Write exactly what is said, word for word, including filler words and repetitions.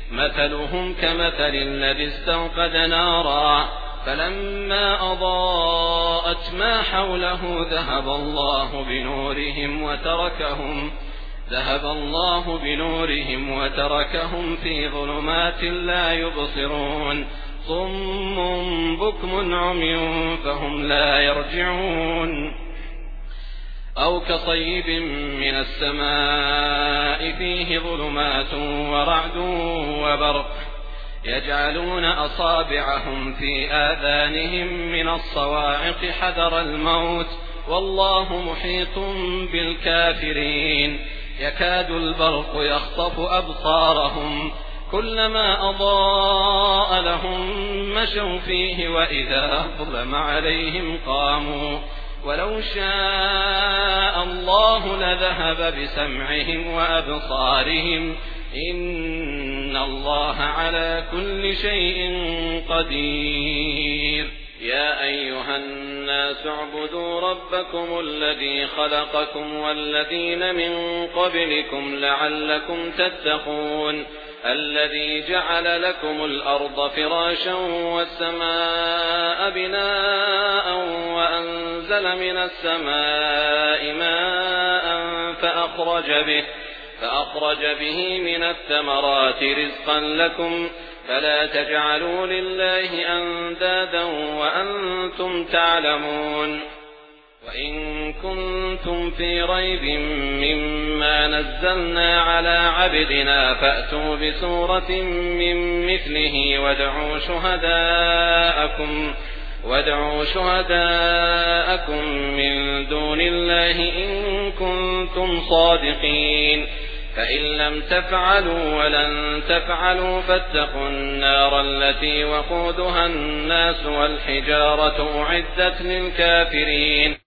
مثلهم كمثل الذي استوقد نارا فلما أضاءت ما حوله ذهب الله بنورهم وتركهم ذهب الله بنورهم وتركهم في ظلمات لا يبصرون صم بكم عمي فهم لا يرجعون أو كصيب من السماء فيه ظلمات ورعد وبرق يجعلون أصابعهم في آذانهم من الصواعق حذر الموت والله محيط بالكافرين يكاد البرق يخطف أبصارهم كلما أضاء لهم مشوا فيه وإذا أظلم عليهم قاموا ولو شاء الله لذهب بسمعهم وأبصارهم إن الله على كل شيء قدير يا أيها الناس اعبدوا ربكم الذي خلقكم والذين من قبلكم لعلكم تتقون الذي جعل لكم الأرض فراشا والسماء بناء وأنزل من السماء ماء فأخرج به فأخرج به من الثمرات رزقا لكم فلا تجعلوا لله أندادا وأنتم تعلمون وإن كنتم في ريب مما نزلنا على عبدنا فأتوا بسورة من مثله وادعوا شهداءكم وادعوا شهداءكم من دون الله إن كنتم صادقين فإن لم تفعلوا ولن تفعلوا فاتقوا النار التي وقودها الناس والحجارة أعدت للكافرين